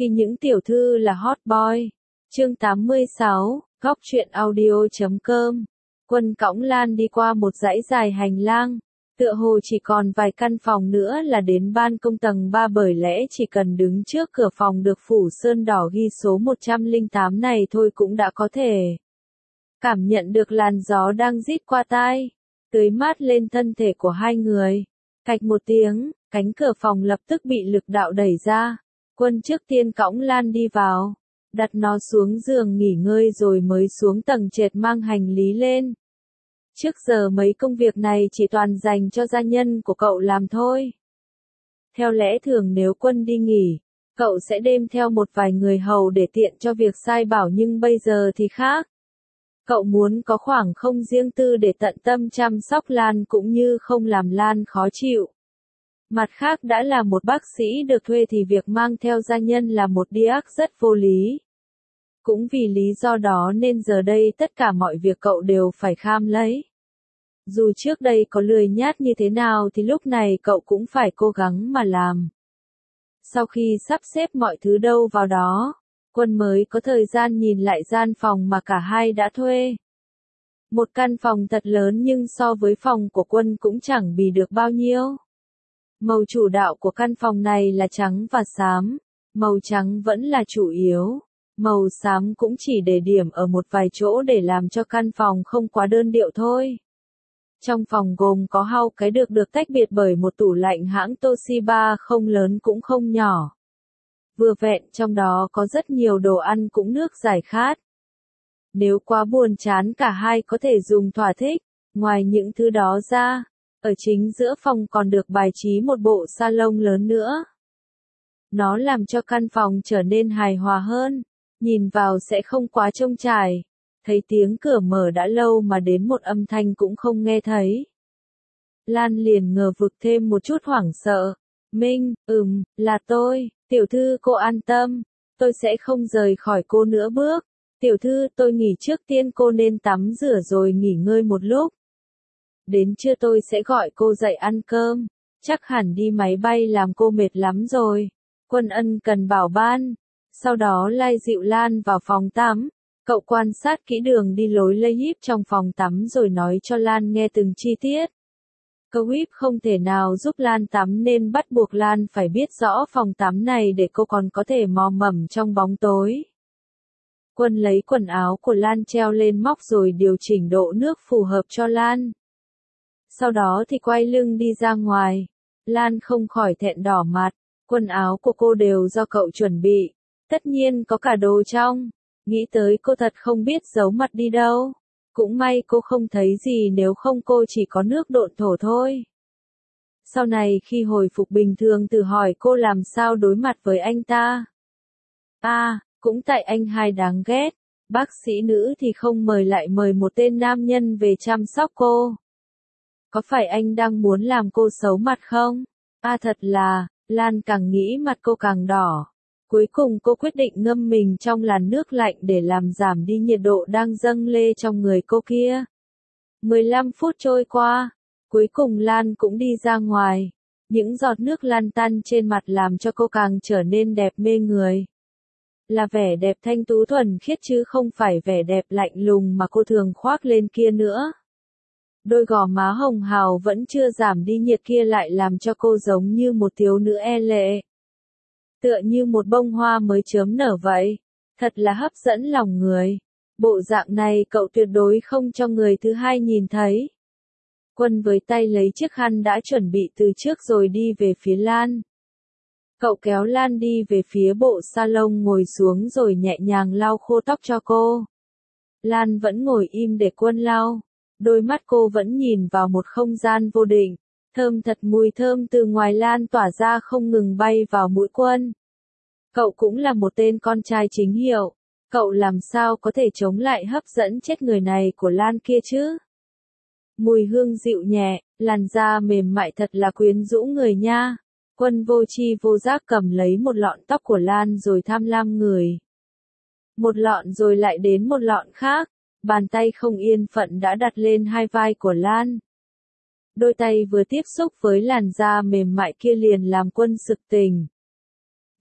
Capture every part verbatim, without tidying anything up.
Khi những tiểu thư là hot boy. Chương tám mươi sáu, góc truyện audio chấm com. Quân cõng Lan đi qua một dãy dài hành lang. Tựa hồ chỉ còn vài căn phòng nữa là đến ban công tầng ba, bởi lẽ chỉ cần đứng trước cửa phòng được phủ sơn đỏ ghi số một trăm lẻ tám này thôi cũng đã có thể cảm nhận được làn gió đang rít qua tai, tưới mát lên thân thể của hai người. Cạch một tiếng, cánh cửa phòng lập tức bị lực đạo đẩy ra. Quân trước tiên cõng Lan đi vào, đặt nó xuống giường nghỉ ngơi rồi mới xuống tầng trệt mang hành lý lên. Trước giờ mấy công việc này chỉ toàn dành cho gia nhân của cậu làm thôi. Theo lẽ thường nếu Quân đi nghỉ, cậu sẽ đem theo một vài người hầu để tiện cho việc sai bảo, nhưng bây giờ thì khác. Cậu muốn có khoảng không riêng tư để tận tâm chăm sóc Lan cũng như không làm Lan khó chịu. Mặt khác, đã là một bác sĩ được thuê thì việc mang theo gia nhân là một điếc rất vô lý. Cũng vì lý do đó nên giờ đây tất cả mọi việc cậu đều phải kham lấy. Dù trước đây có lười nhác như thế nào thì lúc này cậu cũng phải cố gắng mà làm. Sau khi sắp xếp mọi thứ đâu vào đó, Quân mới có thời gian nhìn lại gian phòng mà cả hai đã thuê. Một căn phòng thật lớn nhưng so với phòng của Quân cũng chẳng bì được bao nhiêu. Màu chủ đạo của căn phòng này là trắng và xám, màu trắng vẫn là chủ yếu. Màu xám cũng chỉ để điểm ở một vài chỗ để làm cho căn phòng không quá đơn điệu thôi. Trong phòng gồm có hai cái được được tách biệt bởi một tủ lạnh hãng Toshiba không lớn cũng không nhỏ. Vừa vẹn, trong đó có rất nhiều đồ ăn cũng nước giải khát. Nếu quá buồn chán cả hai có thể dùng thỏa thích. Ngoài những thứ đó ra, ở chính giữa phòng còn được bài trí một bộ salon lớn nữa. Nó làm cho căn phòng trở nên hài hòa hơn. Nhìn vào sẽ không quá trông trải. Thấy tiếng cửa mở đã lâu mà đến một âm thanh cũng không nghe thấy. Lan liền ngờ vực thêm một chút hoảng sợ. Minh, ừm, là tôi, tiểu thư cô an tâm. Tôi sẽ không rời khỏi cô nữa bước. Tiểu thư, tôi nghỉ trước tiên, cô nên tắm rửa rồi nghỉ ngơi một lúc. Đến trưa tôi sẽ gọi cô dậy ăn cơm. Chắc hẳn đi máy bay làm cô mệt lắm rồi. Quân ân cần bảo ban. Sau đó lai dịu Lan vào phòng tắm. Cậu quan sát kỹ đường đi lối lây híp trong phòng tắm rồi nói cho Lan nghe từng chi tiết. Câu híp không thể nào giúp Lan tắm nên bắt buộc Lan phải biết rõ phòng tắm này để cô còn có thể mò mẫm trong bóng tối. Quân lấy quần áo của Lan treo lên móc rồi điều chỉnh độ nước phù hợp cho Lan. Sau đó thì quay lưng đi ra ngoài. Lan không khỏi thẹn đỏ mặt. Quần áo của cô đều do cậu chuẩn bị. Tất nhiên có cả đồ trong. Nghĩ tới cô thật không biết giấu mặt đi đâu. Cũng may cô không thấy gì, nếu không cô chỉ có nước độn thổ thôi. Sau này khi hồi phục bình thường tự hỏi cô làm sao đối mặt với anh ta. À, cũng tại anh hai đáng ghét. Bác sĩ nữ thì không mời lại mời một tên nam nhân về chăm sóc cô. Có phải anh đang muốn làm cô xấu mặt không? À thật là, Lan càng nghĩ mặt cô càng đỏ. Cuối cùng cô quyết định ngâm mình trong làn nước lạnh để làm giảm đi nhiệt độ đang dâng lê trong người cô kia. mười lăm phút trôi qua, cuối cùng Lan cũng đi ra ngoài. Những giọt nước lăn tăn trên mặt làm cho cô càng trở nên đẹp mê người. Là vẻ đẹp thanh tú thuần khiết chứ không phải vẻ đẹp lạnh lùng mà cô thường khoác lên kia nữa. Đôi gò má hồng hào vẫn chưa giảm đi nhiệt kia lại làm cho cô giống như một thiếu nữ e lệ. Tựa như một bông hoa mới chớm nở vậy. Thật là hấp dẫn lòng người. Bộ dạng này cậu tuyệt đối không cho người thứ hai nhìn thấy. Quân với tay lấy chiếc khăn đã chuẩn bị từ trước rồi đi về phía Lan. Cậu kéo Lan đi về phía bộ salon ngồi xuống rồi nhẹ nhàng lau khô tóc cho cô. Lan vẫn ngồi im để Quân lau. Đôi mắt cô vẫn nhìn vào một không gian vô định. Thơm thật, mùi thơm từ ngoài Lan tỏa ra không ngừng bay vào mũi Quân. Cậu cũng là một tên con trai chính hiệu. Cậu làm sao có thể chống lại hấp dẫn chết người này của Lan kia chứ? Mùi hương dịu nhẹ, làn da mềm mại thật là quyến rũ người nha. Quân vô tri vô giác cầm lấy một lọn tóc của Lan rồi tham lam ngửi. Một lọn rồi lại đến một lọn khác. Bàn tay không yên phận đã đặt lên hai vai của Lan. Đôi tay vừa tiếp xúc với làn da mềm mại kia liền làm Quân sực tỉnh.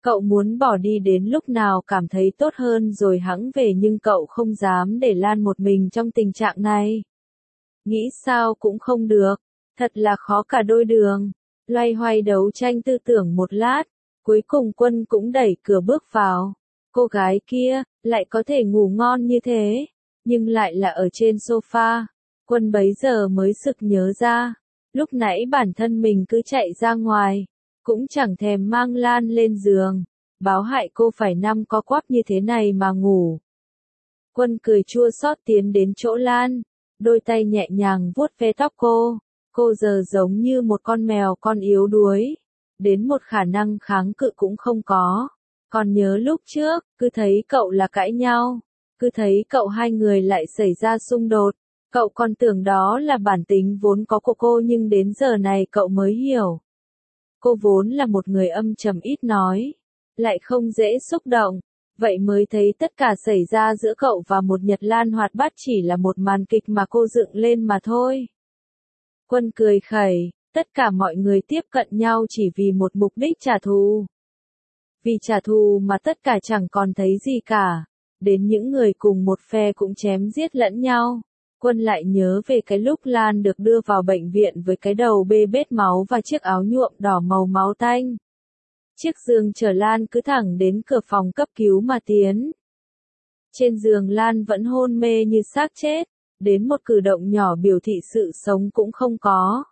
Cậu muốn bỏ đi đến lúc nào cảm thấy tốt hơn rồi hẵng về nhưng cậu không dám để Lan một mình trong tình trạng này. Nghĩ sao cũng không được, thật là khó cả đôi đường. Loay hoay đấu tranh tư tưởng một lát, cuối cùng Quân cũng đẩy cửa bước vào. Cô gái kia, lại có thể ngủ ngon như thế, nhưng lại là ở trên sofa. Quân bấy giờ mới sực nhớ ra, lúc nãy bản thân mình cứ chạy ra ngoài, cũng chẳng thèm mang Lan lên giường, báo hại cô phải nằm co quắp như thế này mà ngủ. Quân cười chua xót tiến đến chỗ Lan, đôi tay nhẹ nhàng vuốt ve tóc cô, cô giờ giống như một con mèo con yếu đuối, đến một khả năng kháng cự cũng không có. Còn nhớ lúc trước, cứ thấy cậu là cãi nhau, cứ thấy cậu hai người lại xảy ra xung đột, cậu còn tưởng đó là bản tính vốn có của cô nhưng đến giờ này cậu mới hiểu. Cô vốn là một người âm trầm ít nói, lại không dễ xúc động, vậy mới thấy tất cả xảy ra giữa cậu và một Nhật Lan hoạt bát chỉ là một màn kịch mà cô dựng lên mà thôi. Quân cười khẩy, tất cả mọi người tiếp cận nhau chỉ vì một mục đích trả thù. Vì trả thù mà tất cả chẳng còn thấy gì cả, đến những người cùng một phe cũng chém giết lẫn nhau. Quân lại nhớ về cái lúc Lan được đưa vào bệnh viện với cái đầu bê bết máu và chiếc áo nhuộm đỏ màu máu tanh. Chiếc giường chở Lan cứ thẳng đến cửa phòng cấp cứu mà tiến. Trên giường Lan vẫn hôn mê như xác chết, đến một cử động nhỏ biểu thị sự sống cũng không có.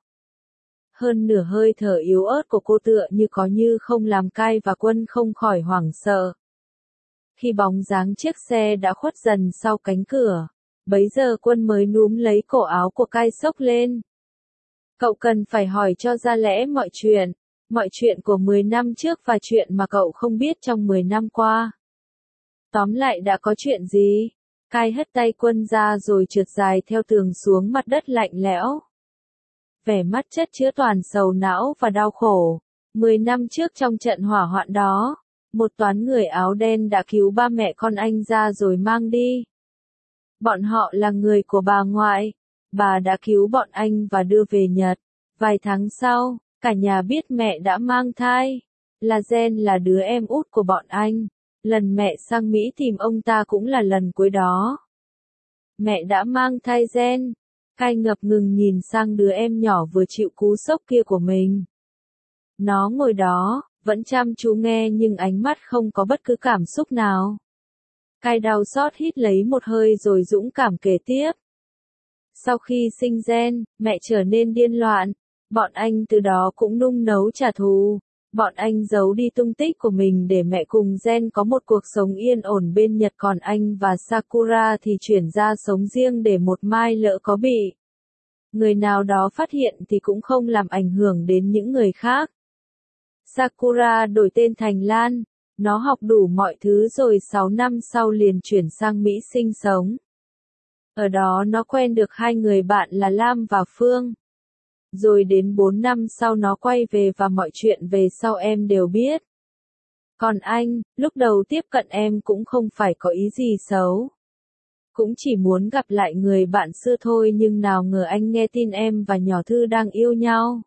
Hơn nửa hơi thở yếu ớt của cô tựa như có như không làm cay và Quân không khỏi hoảng sợ. Khi bóng dáng chiếc xe đã khuất dần sau cánh cửa, bấy giờ Quân mới núm lấy cổ áo của cai xốc lên. Cậu cần phải hỏi cho ra lẽ mọi chuyện, mọi chuyện của mười năm trước và chuyện mà cậu không biết trong mười năm qua. Tóm lại đã có chuyện gì? Cai hất tay Quân ra rồi trượt dài theo tường xuống mặt đất lạnh lẽo. Vẻ mắt chất chứa toàn sầu não và đau khổ. Mười năm trước trong trận hỏa hoạn đó, một toán người áo đen đã cứu ba mẹ con anh ra rồi mang đi. Bọn họ là người của bà ngoại, bà đã cứu bọn anh và đưa về Nhật. Vài tháng sau, cả nhà biết mẹ đã mang thai. Là Gen là đứa em út của bọn anh. Lần mẹ sang Mỹ tìm ông ta cũng là lần cuối đó. Mẹ đã mang thai Gen. Cai ngập ngừng nhìn sang đứa em nhỏ vừa chịu cú sốc kia của mình. Nó ngồi đó, vẫn chăm chú nghe nhưng ánh mắt không có bất cứ cảm xúc nào. Cai đau xót hít lấy một hơi rồi dũng cảm kể tiếp. Sau khi sinh Gen, mẹ trở nên điên loạn. Bọn anh từ đó cũng nung nấu trả thù. Bọn anh giấu đi tung tích của mình để mẹ cùng Gen có một cuộc sống yên ổn bên Nhật, còn anh và Sakura thì chuyển ra sống riêng để một mai lỡ có bị người nào đó phát hiện thì cũng không làm ảnh hưởng đến những người khác. Sakura đổi tên thành Lan, nó học đủ mọi thứ rồi sáu năm sau liền chuyển sang Mỹ sinh sống. Ở đó nó quen được hai người bạn là Lam và Phương. Rồi đến bốn năm sau nó quay về và mọi chuyện về sau em đều biết. Còn anh, lúc đầu tiếp cận em cũng không phải có ý gì xấu. Cũng chỉ muốn gặp lại người bạn xưa thôi, nhưng nào ngờ anh nghe tin em và nhỏ Thư đang yêu nhau.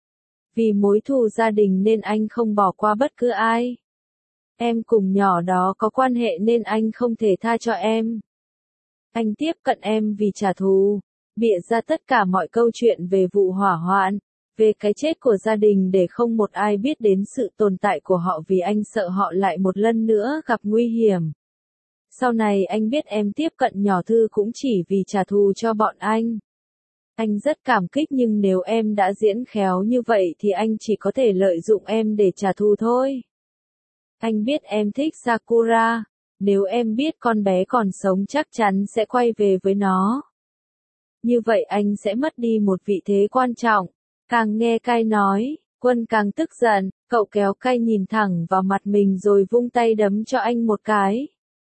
Vì mối thù gia đình nên anh không bỏ qua bất cứ ai. Em cùng nhỏ đó có quan hệ nên anh không thể tha cho em. Anh tiếp cận em vì trả thù, bịa ra tất cả mọi câu chuyện về vụ hỏa hoạn, về cái chết của gia đình để không một ai biết đến sự tồn tại của họ vì anh sợ họ lại một lần nữa gặp nguy hiểm. Sau này anh biết em tiếp cận nhỏ Thư cũng chỉ vì trả thù cho bọn anh. Anh rất cảm kích nhưng nếu em đã diễn khéo như vậy thì anh chỉ có thể lợi dụng em để trả thù thôi. Anh biết em thích Sakura, nếu em biết con bé còn sống chắc chắn sẽ quay về với nó. Như vậy anh sẽ mất đi một vị thế quan trọng. Càng nghe Cai nói, Quân càng tức giận, cậu kéo Cai nhìn thẳng vào mặt mình rồi vung tay đấm cho anh một cái.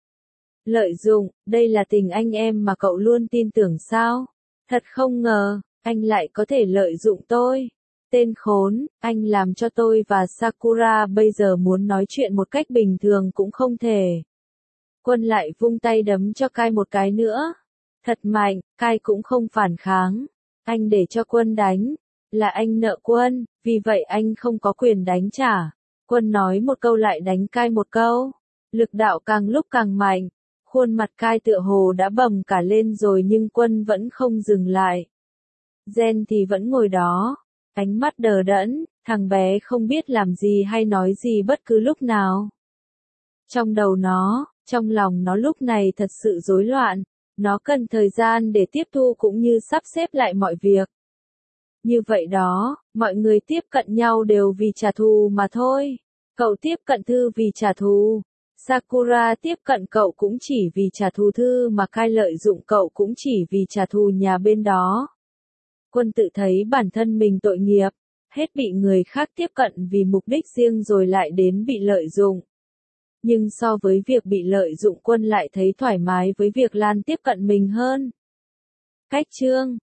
Lợi dụng, đây là tình anh em mà cậu luôn tin tưởng sao? Thật không ngờ, anh lại có thể lợi dụng tôi. Tên khốn, anh làm cho tôi và Sakura bây giờ muốn nói chuyện một cách bình thường cũng không thể. Quân lại vung tay đấm cho Cai một cái nữa. Thật mạnh, Cai cũng không phản kháng. Anh để cho Quân đánh. Là anh nợ Quân, vì vậy anh không có quyền đánh trả. Quân nói một câu lại đánh cai một câu. Lực đạo càng lúc càng mạnh. Khuôn mặt cai tựa hồ đã bầm cả lên rồi nhưng quân vẫn không dừng lại. Gen thì vẫn ngồi đó. Ánh mắt đờ đẫn, thằng bé không biết làm gì hay nói gì bất cứ lúc nào. Trong đầu nó, trong lòng nó lúc này thật sự rối loạn. Nó cần thời gian để tiếp thu cũng như sắp xếp lại mọi việc. Như vậy đó, mọi người tiếp cận nhau đều vì trả thù mà thôi. Cậu tiếp cận Thư vì trả thù. Sakura tiếp cận cậu cũng chỉ vì trả thù Thư mà Kai lợi dụng cậu cũng chỉ vì trả thù nhà bên đó. Quân tự thấy bản thân mình tội nghiệp, hết bị người khác tiếp cận vì mục đích riêng rồi lại đến bị lợi dụng. Nhưng so với việc bị lợi dụng Quân lại thấy thoải mái với việc Lan tiếp cận mình hơn. Cách chương